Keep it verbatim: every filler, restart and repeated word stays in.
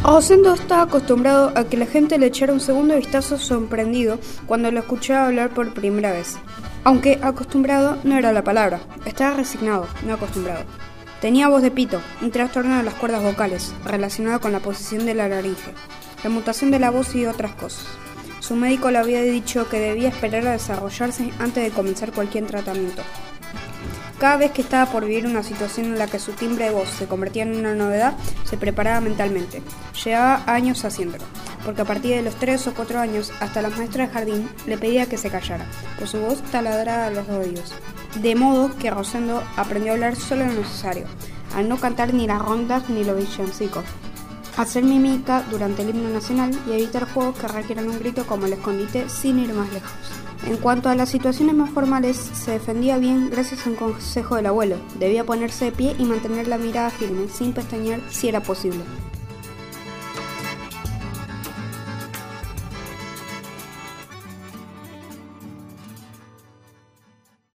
Rosendo estaba acostumbrado a que la gente le echara un segundo vistazo sorprendido cuando lo escuchaba hablar por primera vez. Aunque acostumbrado no era la palabra, estaba resignado, no acostumbrado. Tenía voz de pito, un trastorno de las cuerdas vocales, relacionado con la posición de la laringe, la mutación de la voz y otras cosas. Su médico le había dicho que debía esperar a desarrollarse antes de comenzar cualquier tratamiento. Cada vez que estaba por vivir una situación en la que su timbre de voz se convertía en una novedad, se preparaba mentalmente. Llevaba años haciéndolo, porque a partir de los tres o cuatro años, hasta la maestra de jardín le pedía que se callara, pues su voz taladraba a los oídos. De modo que Rosendo aprendió a hablar solo lo necesario, al no cantar ni las rondas ni los villancicos, hacer mímica durante el himno nacional y evitar juegos que requieran un grito como el escondite sin ir más lejos. En cuanto a las situaciones más formales, se defendía bien gracias a un consejo del abuelo. Debía ponerse de pie y mantener la mirada firme, sin pestañear si era posible.